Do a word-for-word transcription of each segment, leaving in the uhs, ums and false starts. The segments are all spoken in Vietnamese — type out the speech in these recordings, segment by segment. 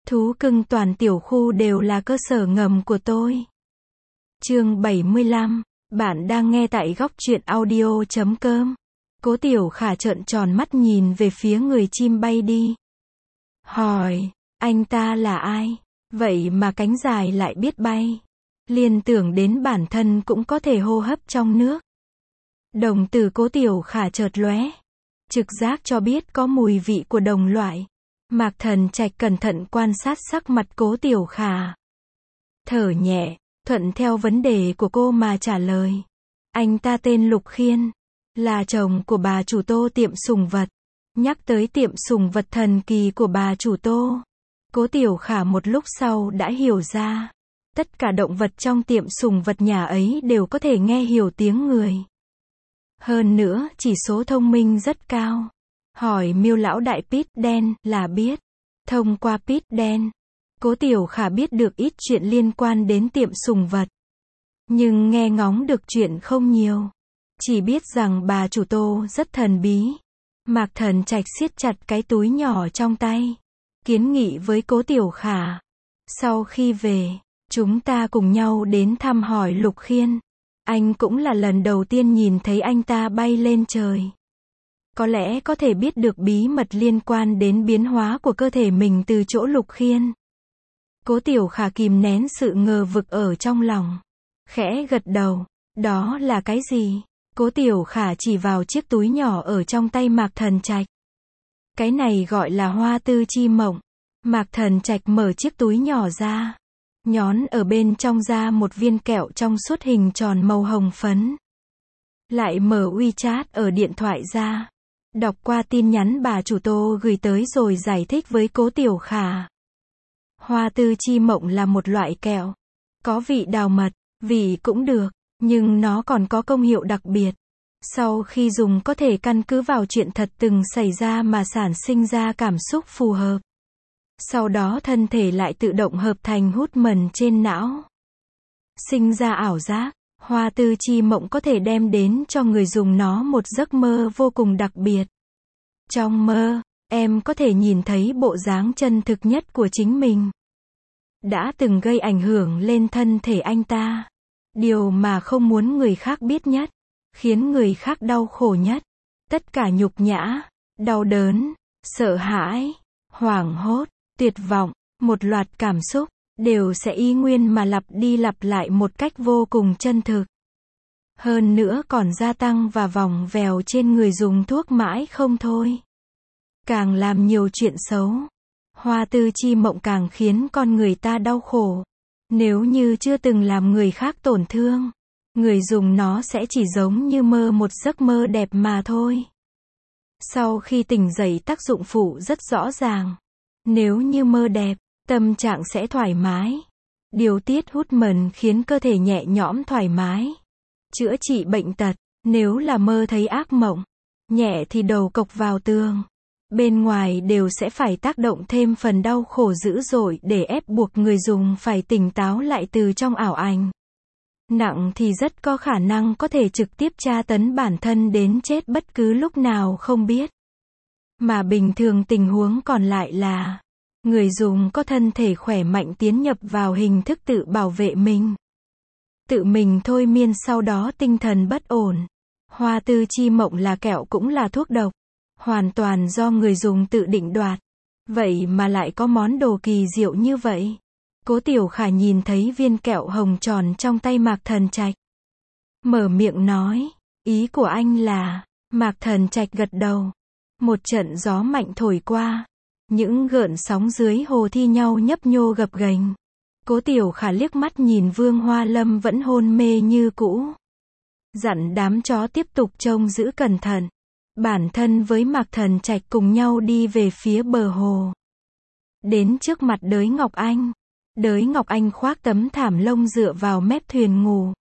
Thú cưng toàn tiểu khu đều là cơ sở ngầm của tôi. Chương bảy mươi lăm, bạn đang nghe tại góc truyện audio chấm com. Cố Tiểu Khả trợn tròn mắt nhìn về phía người chim bay đi. Hỏi, anh ta là ai? Vậy mà cánh dài lại biết bay. Liên tưởng đến bản thân cũng có thể hô hấp trong nước. Đồng tử Cố Tiểu Khả chợt lóe. Trực giác cho biết có mùi vị của đồng loại. Mạc Thần Trạch cẩn thận quan sát sắc mặt Cố Tiểu Khả. Thở nhẹ, thuận theo vấn đề của cô mà trả lời. Anh ta tên Lục Khiên, là chồng của bà chủ Tô tiệm sủng vật. Nhắc tới tiệm sủng vật thần kỳ của bà chủ Tô, Cố Tiểu Khả một lúc sau đã hiểu ra. Tất cả động vật trong tiệm sủng vật nhà ấy đều có thể nghe hiểu tiếng người. Hơn nữa, chỉ số thông minh rất cao. Hỏi miêu lão đại Pít đen là biết. Thông qua Pít đen, Cố Tiểu Khả biết được ít chuyện liên quan đến tiệm sủng vật. Nhưng nghe ngóng được chuyện không nhiều. Chỉ biết rằng bà chủ Tô rất thần bí. Mạc Thần Trạch siết chặt cái túi nhỏ trong tay. Kiến nghị với Cố Tiểu Khả. Sau khi về, chúng ta cùng nhau đến thăm hỏi Lục Khiên. Anh cũng là lần đầu tiên nhìn thấy anh ta bay lên trời. Có lẽ có thể biết được bí mật liên quan đến biến hóa của cơ thể mình từ chỗ Lục Khiên. Cố Tiểu Khả kìm nén sự ngờ vực ở trong lòng. Khẽ gật đầu. Đó là cái gì? Cố Tiểu Khả chỉ vào chiếc túi nhỏ ở trong tay Mạc Thần Trạch. Cái này gọi là hoa tư chi mộng. Mạc Thần Trạch mở chiếc túi nhỏ ra. Nhón ở bên trong ra một viên kẹo trong suốt hình tròn màu hồng phấn. Lại mở WeChat ở điện thoại ra. Đọc qua tin nhắn bà chủ Tô gửi tới rồi giải thích với Cố Tiểu Khả. Hoa tư chi mộng là một loại kẹo. Có vị đào mật, vị cũng được, nhưng nó còn có công hiệu đặc biệt. Sau khi dùng có thể căn cứ vào chuyện thật từng xảy ra mà sản sinh ra cảm xúc phù hợp. Sau đó thân thể lại tự động hợp thành hút mần trên não. Sinh ra ảo giác, hoa tư chi mộng có thể đem đến cho người dùng nó một giấc mơ vô cùng đặc biệt. Trong mơ, em có thể nhìn thấy bộ dáng chân thực nhất của chính mình. Đã từng gây ảnh hưởng lên thân thể anh ta. Điều mà không muốn người khác biết nhất. Khiến người khác đau khổ nhất. Tất cả nhục nhã, đau đớn, sợ hãi, hoảng hốt, tuyệt vọng, một loạt cảm xúc, đều sẽ y nguyên mà lặp đi lặp lại một cách vô cùng chân thực. Hơn nữa còn gia tăng và vòng vèo trên người dùng thuốc mãi không thôi. Càng làm nhiều chuyện xấu. Hoa tư chi mộng càng khiến con người ta đau khổ. Nếu như chưa từng làm người khác tổn thương, người dùng nó sẽ chỉ giống như mơ một giấc mơ đẹp mà thôi. Sau khi tỉnh dậy tác dụng phụ rất rõ ràng. Nếu như mơ đẹp, tâm trạng sẽ thoải mái. Điều tiết hút mần khiến cơ thể nhẹ nhõm thoải mái. Chữa trị bệnh tật, nếu là mơ thấy ác mộng, nhẹ thì đầu cộc vào tường. Bên ngoài đều sẽ phải tác động thêm phần đau khổ dữ dội để ép buộc người dùng phải tỉnh táo lại từ trong ảo ảnh. Nặng thì rất có khả năng có thể trực tiếp tra tấn bản thân đến chết bất cứ lúc nào không biết. Mà bình thường tình huống còn lại là người dùng có thân thể khỏe mạnh tiến nhập vào hình thức tự bảo vệ mình. Tự mình thôi miên sau đó tinh thần bất ổn. Hoa tư chi mộng là kẹo cũng là thuốc độc. Hoàn toàn do người dùng tự định đoạt. Vậy mà lại có món đồ kỳ diệu như vậy. Cố Tiểu Khả nhìn thấy viên kẹo hồng tròn trong tay Mạc Thần Trạch. Mở miệng nói, ý của anh là, Mạc Thần Trạch gật đầu. Một trận gió mạnh thổi qua. Những gợn sóng dưới hồ thi nhau nhấp nhô gập ghềnh. Cố Tiểu Khả liếc mắt nhìn Vương Hoa Lâm vẫn hôn mê như cũ. Dặn đám chó tiếp tục trông giữ cẩn thận. Bản thân với Mạc Thần Trạch cùng nhau đi về phía bờ hồ. Đến trước mặt Đới Ngọc Anh. Đới Ngọc Anh khoác tấm thảm lông dựa vào mép thuyền ngủ.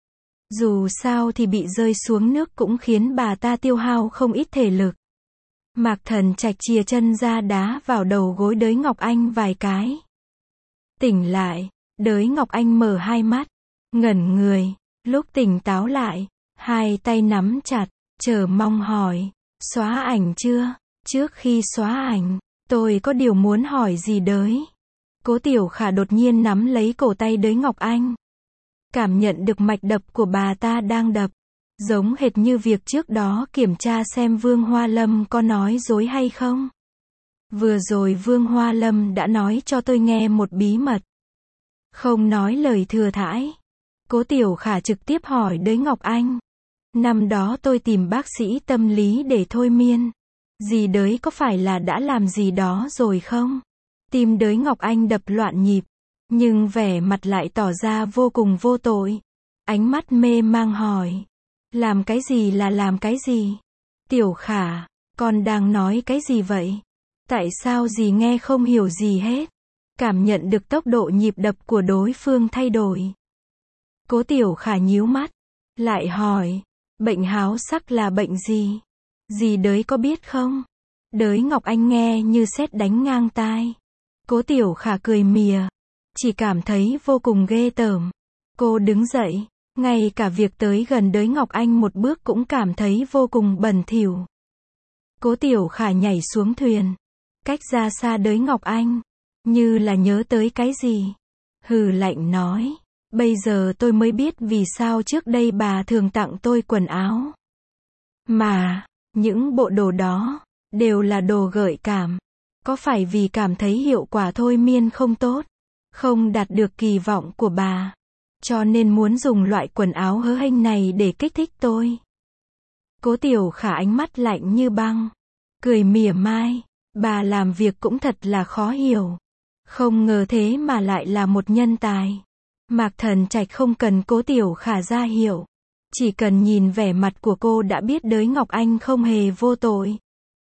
Dù sao thì bị rơi xuống nước cũng khiến bà ta tiêu hao không ít thể lực. Mạc Thần Trạch chìa chân ra đá vào đầu gối Đới Ngọc Anh vài cái. Tỉnh lại, Đới Ngọc Anh mở hai mắt, ngẩn người, lúc tỉnh táo lại, hai tay nắm chặt, chờ mong hỏi, xóa ảnh chưa? Trước khi xóa ảnh, tôi có điều muốn hỏi gì Đới? Cố Tiểu Khả đột nhiên nắm lấy cổ tay Đới Ngọc Anh. Cảm nhận được mạch đập của bà ta đang đập. Giống hệt như việc trước đó kiểm tra xem Vương Hoa Lâm có nói dối hay không. Vừa rồi Vương Hoa Lâm đã nói cho tôi nghe một bí mật. Không nói lời thừa thãi. Cố Tiểu Khả trực tiếp hỏi Đới Ngọc Anh. Năm đó tôi tìm bác sĩ tâm lý để thôi miên. Dì Đới có phải là đã làm gì đó rồi không? Tim Đới Ngọc Anh đập loạn nhịp. Nhưng vẻ mặt lại tỏ ra vô cùng vô tội. Ánh mắt mê mang hỏi. Làm cái gì là làm cái gì? Tiểu Khả, con đang nói cái gì vậy? Tại sao dì nghe không hiểu gì hết? Cảm nhận được tốc độ nhịp đập của đối phương thay đổi. Cố Tiểu Khả nhíu mắt. Lại hỏi. Bệnh háo sắc là bệnh gì? Dì Đới có biết không? Đới Ngọc Anh nghe như sét đánh ngang tai. Cố Tiểu Khả cười mỉa. Chỉ cảm thấy vô cùng ghê tởm. Cô đứng dậy. Ngay cả việc tới gần Đới Ngọc Anh một bước cũng cảm thấy vô cùng bẩn thỉu. Cố Tiểu Khả nhảy xuống thuyền. Cách ra xa Đới Ngọc Anh. Như là nhớ tới cái gì. Hừ lạnh nói. Bây giờ tôi mới biết vì sao trước đây bà thường tặng tôi quần áo. Mà, những bộ đồ đó, đều là đồ gợi cảm. Có phải vì cảm thấy hiệu quả thôi miên không tốt, không đạt được kỳ vọng của bà, cho nên muốn dùng loại quần áo hớ hênh này để kích thích tôi? Cố Tiểu Khả ánh mắt lạnh như băng, cười mỉa mai. Bà làm việc cũng thật là khó hiểu. Không ngờ thế mà lại là một nhân tài. Mạc Thần Trạch không cần Cố Tiểu Khả ra hiểu. Chỉ cần nhìn vẻ mặt của cô đã biết Đới Ngọc Anh không hề vô tội.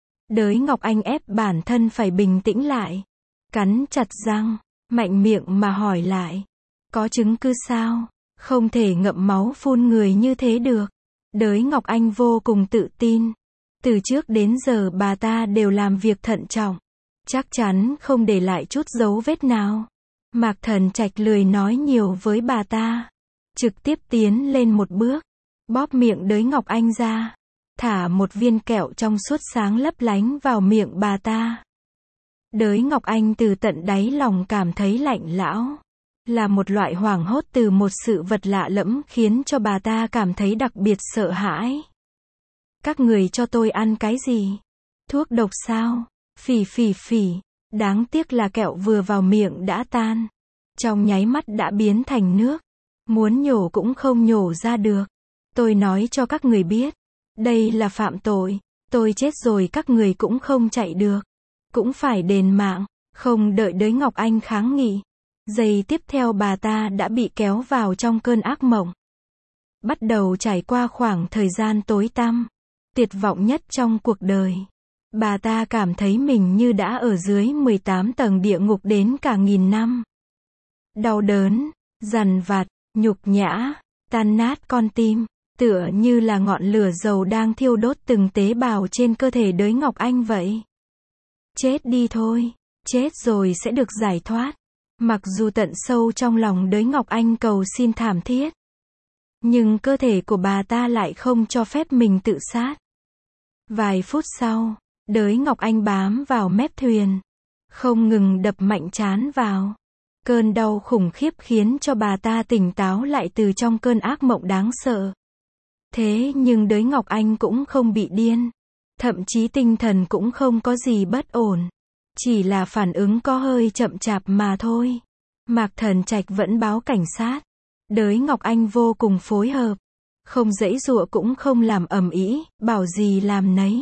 Đới Ngọc Anh ép bản thân phải bình tĩnh lại. Cắn chặt răng, mạnh miệng mà hỏi lại. Có chứng cứ sao? Không thể ngậm máu phun người như thế được. Đới Ngọc Anh vô cùng tự tin. Từ trước đến giờ bà ta đều làm việc thận trọng. Chắc chắn không để lại chút dấu vết nào. Mạc Thần Trạch lười nói nhiều với bà ta. Trực tiếp tiến lên một bước. Bóp miệng Đới Ngọc Anh ra. Thả một viên kẹo trong suốt sáng lấp lánh vào miệng bà ta. Đới Ngọc Anh từ tận đáy lòng cảm thấy lạnh lẽo. Là một loại hoảng hốt từ một sự vật lạ lẫm khiến cho bà ta cảm thấy đặc biệt sợ hãi. Các người cho tôi ăn cái gì? Thuốc độc sao? Phỉ phỉ phỉ. Đáng tiếc là kẹo vừa vào miệng đã tan. Trong nháy mắt đã biến thành nước. Muốn nhổ cũng không nhổ ra được. Tôi nói cho các người biết. Đây là phạm tội. Tôi chết rồi các người cũng không chạy được. Cũng phải đền mạng. Không đợi Đới Ngọc Anh kháng nghị. Giây tiếp theo bà ta đã bị kéo vào trong cơn ác mộng. Bắt đầu trải qua khoảng thời gian tối tăm. Tuyệt vọng nhất trong cuộc đời. Bà ta cảm thấy mình như đã ở dưới mười tám tầng địa ngục đến cả nghìn năm. Đau đớn, dằn vặt, nhục nhã, tan nát con tim, tựa như là ngọn lửa dầu đang thiêu đốt từng tế bào trên cơ thể Đới Ngọc Anh vậy. Chết đi thôi, chết rồi sẽ được giải thoát. Mặc dù tận sâu trong lòng Đới Ngọc Anh cầu xin thảm thiết, nhưng cơ thể của bà ta lại không cho phép mình tự sát. Vài phút sau, Đới Ngọc Anh bám vào mép thuyền, không ngừng đập mạnh trán vào. Cơn đau khủng khiếp khiến cho bà ta tỉnh táo lại từ trong cơn ác mộng đáng sợ. Thế nhưng Đới Ngọc Anh cũng không bị điên. Thậm chí tinh thần cũng không có gì bất ổn. Chỉ là phản ứng có hơi chậm chạp mà thôi. Mạc Thần Trạch vẫn báo cảnh sát. Đới Ngọc Anh vô cùng phối hợp. Không giãy giụa cũng không làm ầm ĩ, bảo gì làm nấy.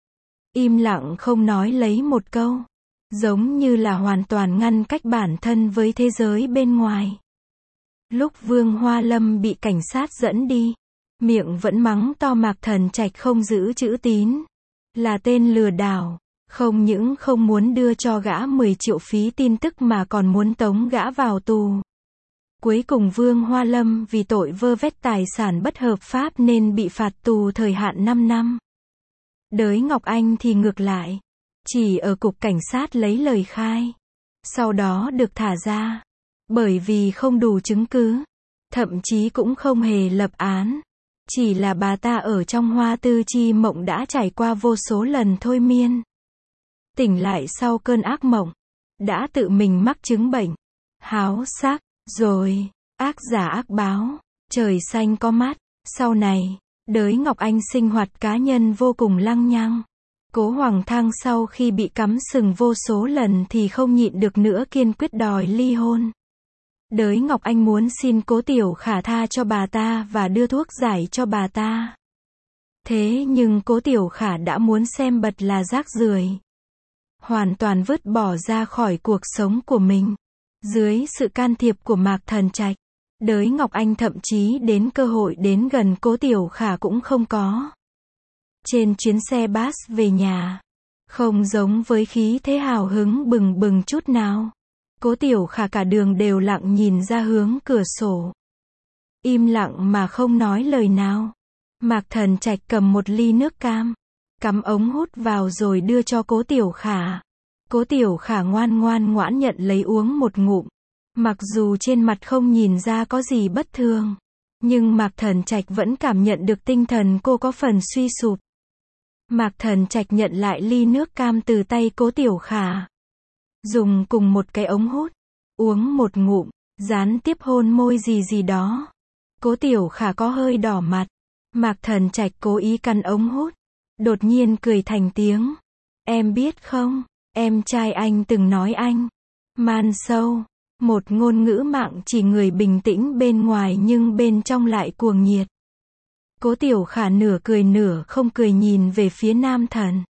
Im lặng không nói lấy một câu. Giống như là hoàn toàn ngăn cách bản thân với thế giới bên ngoài. Lúc Vương Hoa Lâm bị cảnh sát dẫn đi, miệng vẫn mắng to Mạc Thần Trạch không giữ chữ tín. Là tên lừa đảo. Không những không muốn đưa cho gã mười triệu phí tin tức mà còn muốn tống gã vào tù. Cuối cùng Vương Hoa Lâm vì tội vơ vét tài sản bất hợp pháp nên bị phạt tù thời hạn năm năm. Đới Ngọc Anh thì ngược lại. Chỉ ở cục cảnh sát lấy lời khai. Sau đó được thả ra. Bởi vì không đủ chứng cứ. Thậm chí cũng không hề lập án. Chỉ là bà ta ở trong hoa tư chi mộng đã trải qua vô số lần thôi miên. Tỉnh lại sau cơn ác mộng. đã tự mình mắc chứng bệnh háo sắc, rồi, ác giả ác báo, trời xanh có mắt. Sau này, Đới Ngọc Anh sinh hoạt cá nhân vô cùng lăng nhăng. Cố Hoàng Thăng sau khi bị cắm sừng vô số lần thì không nhịn được nữa kiên quyết đòi ly hôn. Đới Ngọc Anh muốn xin Cố Tiểu Khả tha cho bà ta và đưa thuốc giải cho bà ta. Thế nhưng Cố Tiểu Khả đã muốn xem bật là rác rưởi, hoàn toàn vứt bỏ ra khỏi cuộc sống của mình. Dưới sự can thiệp của Mạc Thần Trạch, Đới Ngọc Anh thậm chí đến cơ hội đến gần Cố Tiểu Khả cũng không có. Trên chuyến xe bus về nhà, không giống với khí thế hào hứng bừng bừng chút nào. Cố Tiểu Khả cả đường đều lặng nhìn ra hướng cửa sổ, im lặng mà không nói lời nào. Mạc Thần Trạch cầm một ly nước cam, cắm ống hút vào rồi đưa cho Cố Tiểu Khả. Cố Tiểu Khả ngoan ngoan ngoãn nhận lấy uống một ngụm. Mặc dù trên mặt không nhìn ra có gì bất thường, nhưng Mạc Thần Trạch vẫn cảm nhận được tinh thần cô có phần suy sụp. Mạc Thần Trạch nhận lại ly nước cam từ tay Cố Tiểu Khả, dùng cùng một cái ống hút, uống một ngụm, gián tiếp hôn môi gì gì đó. Cố Tiểu Khả có hơi đỏ mặt. Mạc Thần Trạch cố ý căn ống hút, đột nhiên cười thành tiếng. Em biết không, em trai anh từng nói anh man sâu, một ngôn ngữ mạng chỉ người bình tĩnh bên ngoài nhưng bên trong lại cuồng nhiệt. Cố Tiểu Khả nửa cười nửa không cười nhìn về phía nam thần,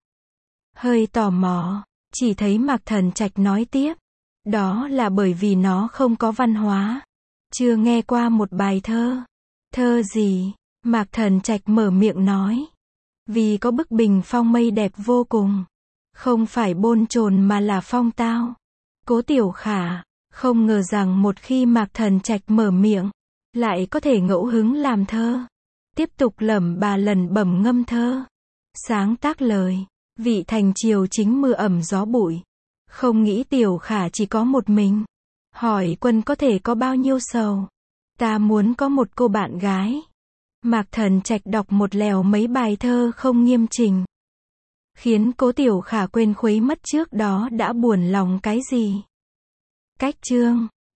hơi tò mò. Chỉ thấy Mạc Thần Trạch nói tiếp, đó là bởi vì nó không có văn hóa, chưa nghe qua một bài thơ. Thơ gì? Mạc Thần Trạch mở miệng nói, vì có bức bình phong mây đẹp vô cùng, không phải bôn chồn mà là phong tao. Cố Tiểu Khả không ngờ rằng một khi Mạc Thần Trạch mở miệng, lại có thể ngẫu hứng làm thơ, tiếp tục lẩm bà lẩm bẩm ngâm thơ, sáng tác lời. Vị thành triều chính mưa ẩm gió bụi, không nghĩ Tiểu Khả chỉ có một mình. Hỏi quân có thể có bao nhiêu sầu, ta muốn có một cô bạn gái. Mạc Thần Trạch đọc một lèo mấy bài thơ không nghiêm chỉnh, khiến Cố Tiểu Khả quên khuấy mất trước đó đã buồn lòng cái gì. Cách chương